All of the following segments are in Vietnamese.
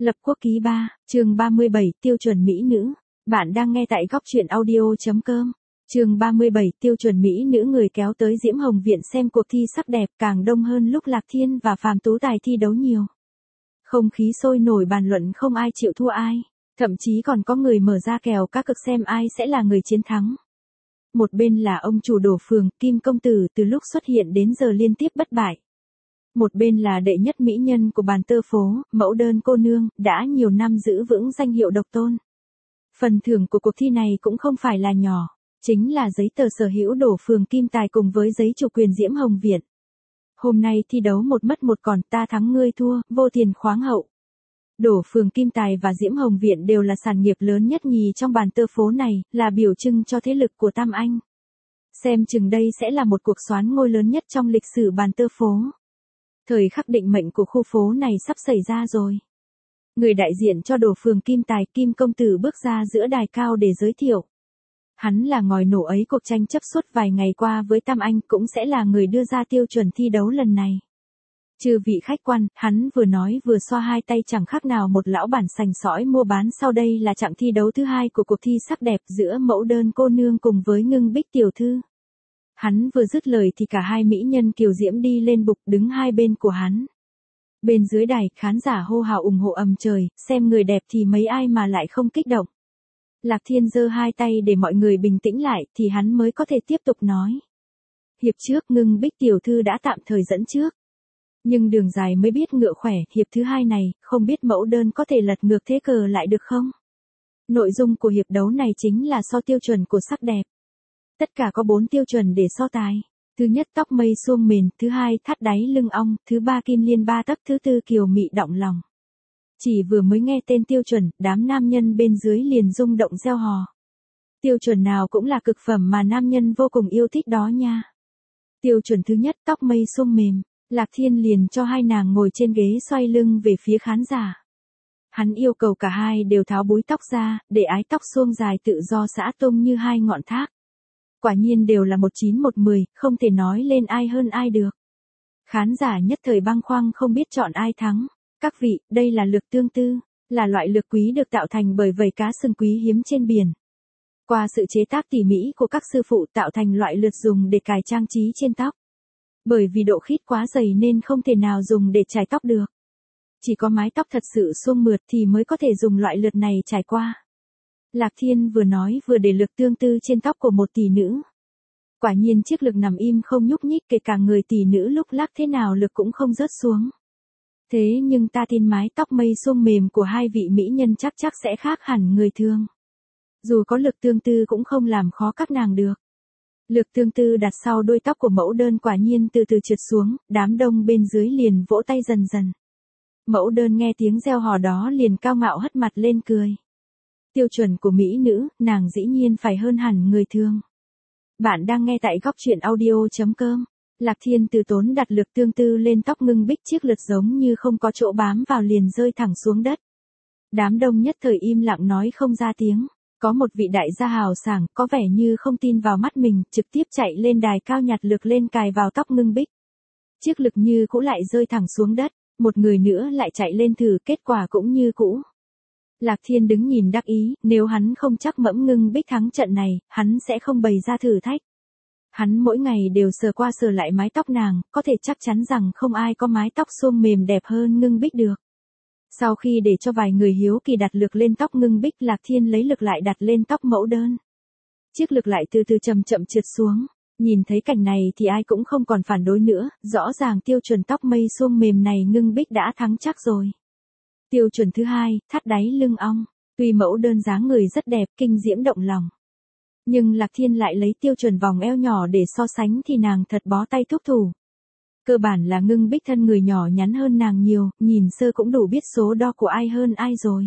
Lập quốc ký 3, chương 37, tiêu chuẩn mỹ nữ. Bạn đang nghe tại góc truyện audio.com. Chương 37, tiêu chuẩn mỹ nữ. Người kéo tới Diễm Hồng Viện xem cuộc thi sắc đẹp càng đông hơn lúc Lạc Thiên và Phàm Tú Tài thi đấu nhiều. Không khí sôi nổi bàn luận, không ai chịu thua ai, thậm chí còn có người mở ra kèo cá cược xem ai sẽ là người chiến thắng. Một bên là ông chủ Đổ Phường, Kim Công Tử, từ lúc xuất hiện đến giờ liên tiếp bất bại. Một bên là đệ nhất mỹ nhân của bàn tơ phố, Mẫu Đơn cô nương, đã nhiều năm giữ vững danh hiệu độc tôn. Phần thưởng của cuộc thi này cũng không phải là nhỏ, chính là giấy tờ sở hữu Đổ Phường Kim Tài cùng với giấy chủ quyền Diễm Hồng Viện. Hôm nay thi đấu một mất một còn, ta thắng ngươi thua, vô tiền khoáng hậu. Đổ Phường Kim Tài và Diễm Hồng Viện đều là sản nghiệp lớn nhất nhì trong bàn tơ phố này, là biểu trưng cho thế lực của Tam Anh. Xem chừng đây sẽ là một cuộc soán ngôi lớn nhất trong lịch sử bàn tơ phố. Thời khắc định mệnh của khu phố này sắp xảy ra rồi. Người đại diện cho Đổ Phường Kim Tài, Kim Công Tử bước ra giữa đài cao để giới thiệu. Hắn là ngòi nổ ấy cuộc tranh chấp suốt vài ngày qua với Tam Anh, cũng sẽ là người đưa ra tiêu chuẩn thi đấu lần này. Chư vị khách quan, hắn vừa nói vừa xoa hai tay chẳng khác nào một lão bản sành sỏi mua bán. Sau đây là chặng thi đấu thứ hai của cuộc thi sắc đẹp giữa Mẫu Đơn cô nương cùng với Ngưng Bích tiểu thư. Hắn vừa dứt lời thì cả hai mỹ nhân kiều diễm đi lên bục đứng hai bên của hắn. Bên dưới đài, khán giả hô hào ủng hộ ầm trời, xem người đẹp thì mấy ai mà lại không kích động. Lạc Thiên giơ hai tay để mọi người bình tĩnh lại thì hắn mới có thể tiếp tục nói. Hiệp trước Ngưng Bích tiểu thư đã tạm thời dẫn trước. Nhưng đường dài mới biết ngựa khỏe, hiệp thứ hai này, không biết Mẫu Đơn có thể lật ngược thế cờ lại được không? Nội dung của hiệp đấu này chính là so tiêu chuẩn của sắc đẹp. Tất cả có 4 tiêu chuẩn để so tài. Thứ nhất tóc mây suông mền, thứ hai thắt đáy lưng ong, thứ ba kim liên 3 tấc, thứ tư kiều mị động lòng. Chỉ vừa mới nghe tên tiêu chuẩn, đám nam nhân bên dưới liền rung động reo hò. Tiêu chuẩn nào cũng là cực phẩm mà nam nhân vô cùng yêu thích đó nha. Tiêu chuẩn thứ nhất tóc mây suông mềm, Lạc Thiên liền cho hai nàng ngồi trên ghế xoay lưng về phía khán giả. Hắn yêu cầu cả hai đều tháo búi tóc ra, để ái tóc suông dài tự do xõa tung như hai ngọn thác. Quả nhiên đều là 1-9-1-10, không thể nói lên ai hơn ai được. Khán giả nhất thời băn khoăn không biết chọn ai thắng. Các vị, đây là lược tương tư, là loại lược quý được tạo thành bởi vảy cá sừng quý hiếm trên biển. Qua sự chế tác tỉ mỉ của các sư phụ tạo thành loại lược dùng để cài trang trí trên tóc. Bởi vì độ khít quá dày nên không thể nào dùng để chải tóc được. Chỉ có mái tóc thật sự suông mượt thì mới có thể dùng loại lược này trải qua. Lạc Thiên vừa nói vừa để lược tương tư trên tóc của một tỷ nữ. Quả nhiên chiếc lược nằm im không nhúc nhích, kể cả người tỷ nữ lúc lắc thế nào lược cũng không rớt xuống. Thế nhưng ta tin mái tóc mây suông mềm của hai vị mỹ nhân chắc sẽ khác hẳn người thường. Dù có lược tương tư cũng không làm khó các nàng được. Lược tương tư đặt sau đuôi tóc của Mẫu Đơn quả nhiên từ từ trượt xuống, đám đông bên dưới liền vỗ tay dần dần. Mẫu Đơn nghe tiếng reo hò đó liền cao ngạo hất mặt lên cười. Tiêu chuẩn của mỹ nữ, nàng dĩ nhiên phải hơn hẳn người thường. Bạn đang nghe tại góc truyện audio.com. Lạc Thiên từ tốn đặt lược tương tư lên tóc Ngưng Bích, chiếc lược giống như không có chỗ bám vào liền rơi thẳng xuống đất. Đám đông nhất thời im lặng nói không ra tiếng. Có một vị đại gia hào sảng, có vẻ như không tin vào mắt mình, trực tiếp chạy lên đài cao nhặt lược lên cài vào tóc Ngưng Bích. Chiếc lược như cũ lại rơi thẳng xuống đất, một người nữa lại chạy lên thử, kết quả cũng như cũ. Lạc Thiên đứng nhìn đắc ý, nếu hắn không chắc mẫm Ngưng Bích thắng trận này, hắn sẽ không bày ra thử thách. Hắn mỗi ngày đều sờ qua sờ lại mái tóc nàng, có thể chắc chắn rằng không ai có mái tóc suông mềm đẹp hơn Ngưng Bích được. Sau khi để cho vài người hiếu kỳ đặt lược lên tóc Ngưng Bích, Lạc Thiên lấy lược lại đặt lên tóc Mẫu Đơn. Chiếc lược lại từ từ chậm chậm trượt xuống. Nhìn thấy cảnh này thì ai cũng không còn phản đối nữa, rõ ràng tiêu chuẩn tóc mây suông mềm này Ngưng Bích đã thắng chắc rồi. Tiêu chuẩn thứ hai, thắt đáy lưng ong. Tuy Mẫu Đơn dáng người rất đẹp, kinh diễm động lòng. Nhưng Lạc Thiên lại lấy tiêu chuẩn vòng eo nhỏ để so sánh thì nàng thật bó tay thúc thủ. Cơ bản là Ngưng Bích thân người nhỏ nhắn hơn nàng nhiều, nhìn sơ cũng đủ biết số đo của ai hơn ai rồi.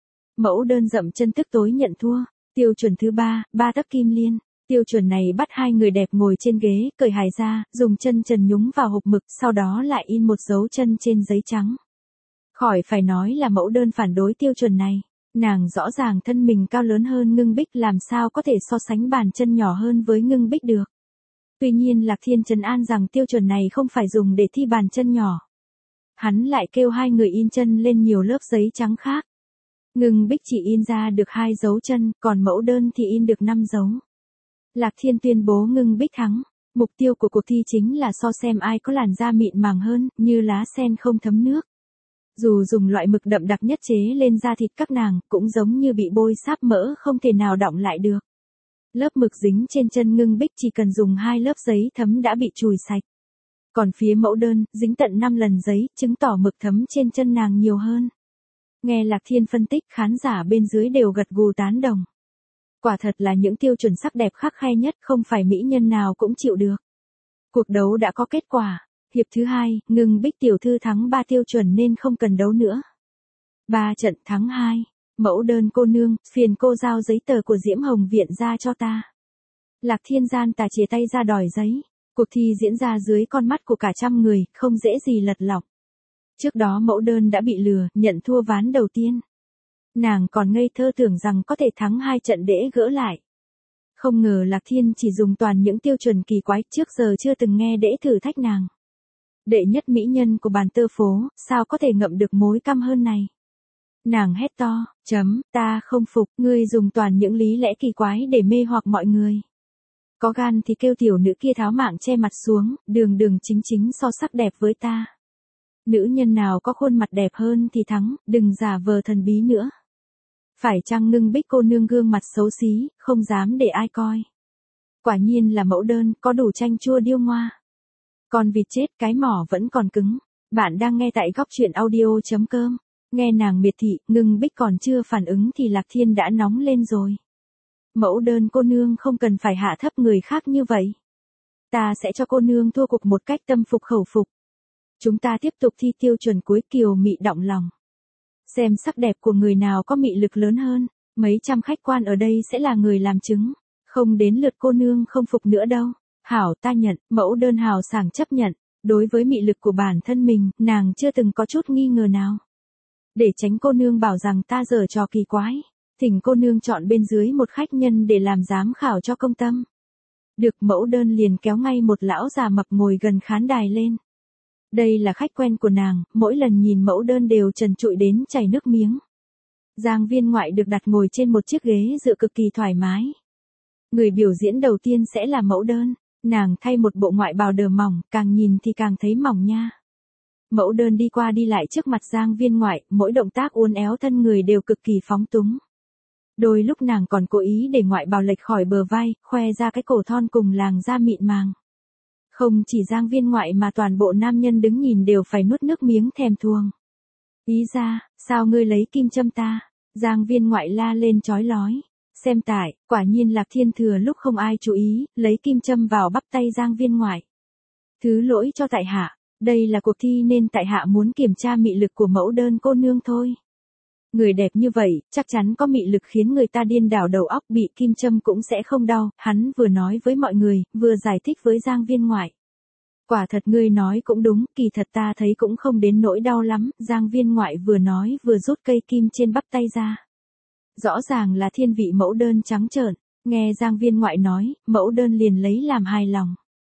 Mẫu Đơn dậm chân tức tối nhận thua. Tiêu chuẩn thứ ba, 3 tấc kim liên. Tiêu chuẩn này bắt hai người đẹp ngồi trên ghế, cởi hài ra, dùng chân trần nhúng vào hộp mực, sau đó lại in một dấu chân trên giấy trắng. Khỏi phải nói là Mẫu Đơn phản đối tiêu chuẩn này. Nàng rõ ràng thân mình cao lớn hơn Ngưng Bích, làm sao có thể so sánh bàn chân nhỏ hơn với Ngưng Bích được. Tuy nhiên Lạc Thiên trấn an rằng tiêu chuẩn này không phải dùng để thi bàn chân nhỏ. hắn lại kêu hai người in chân lên nhiều lớp giấy trắng khác. Ngưng Bích chỉ in ra được 2 dấu chân, còn mẫu đơn thì in được 5 dấu. Lạc Thiên tuyên bố Ngưng Bích thắng. Mục tiêu của cuộc thi chính là so xem ai có làn da mịn màng hơn, như lá sen không thấm nước. Dù dùng loại mực đậm đặc nhất chế lên da thịt các nàng, cũng giống như bị bôi sáp mỡ không thể nào đọng lại được. Lớp mực dính trên chân Ngưng Bích chỉ cần dùng 2 lớp giấy thấm đã bị chùi sạch. Còn phía mẫu đơn, dính tận 5 lần giấy, chứng tỏ mực thấm trên chân nàng nhiều hơn. Nghe Lạc Thiên phân tích, khán giả bên dưới đều gật gù tán đồng. Quả thật là những tiêu chuẩn sắc đẹp khắc khe nhất, không phải mỹ nhân nào cũng chịu được. Cuộc đấu đã có kết quả. Hiệp thứ 2, Ngưng Bích tiểu thư thắng 3 tiêu chuẩn nên không cần đấu nữa. 3 trận thắng 2. Mẫu đơn cô nương, phiền cô giao giấy tờ của Diễm Hồng Viện ra cho ta. Lạc Thiên gian tà chìa tay ra đòi giấy. Cuộc thi diễn ra dưới con mắt của cả trăm người, không dễ gì lật lọng. Trước đó mẫu đơn đã bị lừa, nhận thua ván đầu tiên. Nàng còn ngây thơ tưởng rằng có thể thắng 2 trận để gỡ lại. Không ngờ Lạc Thiên chỉ dùng toàn những tiêu chuẩn kỳ quái, trước giờ chưa từng nghe để thử thách nàng. Đệ nhất mỹ nhân của bàn tơ phố, sao có thể ngậm được mối căm hơn này. Nàng hét to, ta không phục, ngươi dùng toàn những lý lẽ kỳ quái để mê hoặc mọi người. Có gan thì kêu tiểu nữ kia tháo mạng che mặt xuống, đường đường chính chính so sắc đẹp với ta. Nữ nhân nào có khuôn mặt đẹp hơn thì thắng, đừng giả vờ thần bí nữa. Phải chăng Ngưng Bích cô nương gương mặt xấu xí, không dám để ai coi. Quả nhiên là mẫu đơn, có đủ chanh chua điêu ngoa. Con vịt chết cái mỏ vẫn còn cứng. Bạn đang nghe tại góc truyện audio.com. Nghe nàng miệt thị, Ngưng Bích còn chưa phản ứng thì Lạc Thiên đã nóng lên rồi. Mẫu đơn cô nương không cần phải hạ thấp người khác như vậy. Ta sẽ cho cô nương thua cuộc một cách tâm phục khẩu phục. Chúng ta tiếp tục thi tiêu chuẩn cuối, kiều mị động lòng. Xem sắc đẹp của người nào có mị lực lớn hơn, mấy trăm khách quan ở đây sẽ là người làm chứng. Không đến lượt cô nương không phục nữa đâu. Hảo, ta nhận, mẫu đơn hào sảng chấp nhận. Đối với mị lực của bản thân mình, nàng chưa từng có chút nghi ngờ nào. Để tránh cô nương bảo rằng ta giở trò kỳ quái, thỉnh cô nương chọn bên dưới một khách nhân để làm giám khảo cho công tâm. Được, mẫu đơn liền kéo ngay một lão già mập ngồi gần khán đài lên. Đây là khách quen của nàng, mỗi lần nhìn mẫu đơn đều trần trụi đến chảy nước miếng. Giang Viên Ngoại được đặt ngồi trên một chiếc ghế dựa cực kỳ thoải mái. Người biểu diễn đầu tiên sẽ là mẫu đơn, nàng thay một bộ ngoại bào đờ mỏng, càng nhìn thì càng thấy mỏng nha. Mẫu đơn đi qua đi lại trước mặt Giang Viên Ngoại, mỗi động tác uốn éo thân người đều cực kỳ phóng túng. Đôi lúc nàng còn cố ý để ngoại bào lệch khỏi bờ vai, khoe ra cái cổ thon cùng làn da mịn màng. Không chỉ Giang Viên Ngoại mà toàn bộ nam nhân đứng nhìn đều phải nuốt nước miếng thèm thuồng. Ý ra, sao ngươi lấy kim châm ta? Giang Viên Ngoại la lên chói lói. Xem tại, quả nhiên Lạc Thiên thừa lúc không ai chú ý, lấy kim châm vào bắp tay Giang Viên Ngoại. Thứ lỗi cho tại hạ, đây là cuộc thi nên tại hạ muốn kiểm tra mị lực của mẫu đơn cô nương thôi. Người đẹp như vậy, chắc chắn có mị lực khiến người ta điên đảo đầu óc, bị kim châm cũng sẽ không đau, hắn vừa nói với mọi người, vừa giải thích với Giang Viên Ngoại. Quả thật ngươi nói cũng đúng, kỳ thật ta thấy cũng không đến nỗi đau lắm, Giang Viên Ngoại vừa nói vừa rút cây kim trên bắp tay ra. Rõ ràng là thiên vị mẫu đơn trắng trợn, nghe Giang Viên Ngoại nói, mẫu đơn liền lấy làm hài lòng.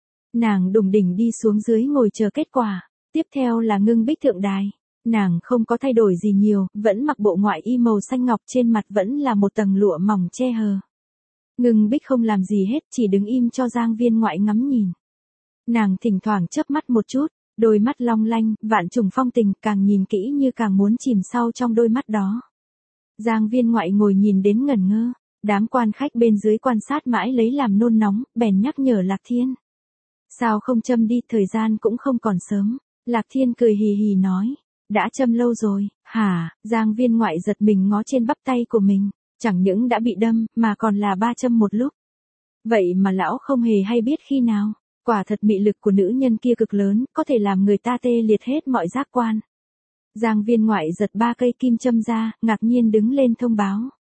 Nàng đùng đỉnh đi xuống dưới ngồi chờ kết quả, tiếp theo là Ngưng Bích thượng đài. Nàng không có thay đổi gì nhiều, vẫn mặc bộ ngoại y màu xanh ngọc, trên mặt vẫn là một tầng lụa mỏng che hờ. Ngưng Bích không làm gì hết, chỉ đứng im cho Giang Viên Ngoại ngắm nhìn. Nàng thỉnh thoảng chớp mắt một chút, đôi mắt long lanh, vạn trùng phong tình, càng nhìn kỹ như càng muốn chìm sâu trong đôi mắt đó. Giang Viên Ngoại ngồi nhìn đến ngẩn ngơ, đám quan khách bên dưới quan sát mãi lấy làm nôn nóng, bèn nhắc nhở Lạc Thiên. Sao không châm đi, thời gian cũng không còn sớm. Lạc Thiên cười hì hì nói. Đã châm lâu rồi, hả? Giang Viên Ngoại giật mình ngó trên bắp tay của mình, chẳng những đã bị đâm, mà còn là 3 châm một lúc. Vậy mà lão không hề hay biết khi nào, quả thật mị lực của nữ nhân kia cực lớn, có thể làm người ta tê liệt hết mọi giác quan. Giang Viên Ngoại giật 3 cây kim châm ra, ngạc nhiên đứng lên thông báo.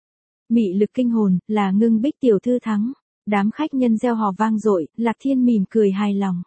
Mị lực kinh hồn, là Ngưng Bích tiểu thư thắng. Đám khách nhân reo hò vang dội, Lạc Thiên mỉm cười hài lòng.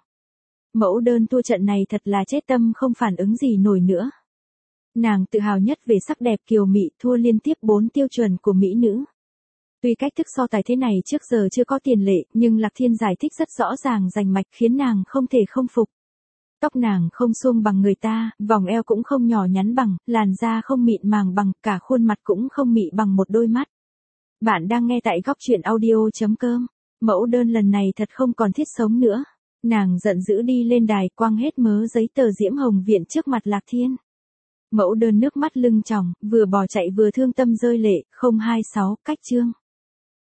Mẫu đơn thua trận này thật là chết tâm, không phản ứng gì nổi nữa. Nàng tự hào nhất về sắc đẹp kiều mị, thua liên tiếp 4 tiêu chuẩn của mỹ nữ. Tuy cách thức so tài thế này trước giờ chưa có tiền lệ, nhưng Lạc Thiên giải thích rất rõ ràng rành mạch khiến nàng không thể không phục. Tóc nàng không suông bằng người ta, vòng eo cũng không nhỏ nhắn bằng, làn da không mịn màng bằng, cả khuôn mặt cũng không mị bằng một đôi mắt. Bạn đang nghe tại góc chuyện audio.com. Mẫu đơn lần này thật không còn thiết sống nữa. Nàng giận dữ đi lên đài quăng hết mớ giấy tờ Diễm Hồng Viện trước mặt Lạc Thiên. Mẫu đơn nước mắt lưng tròng, vừa bỏ chạy vừa thương tâm rơi lệ, 026, cách chương.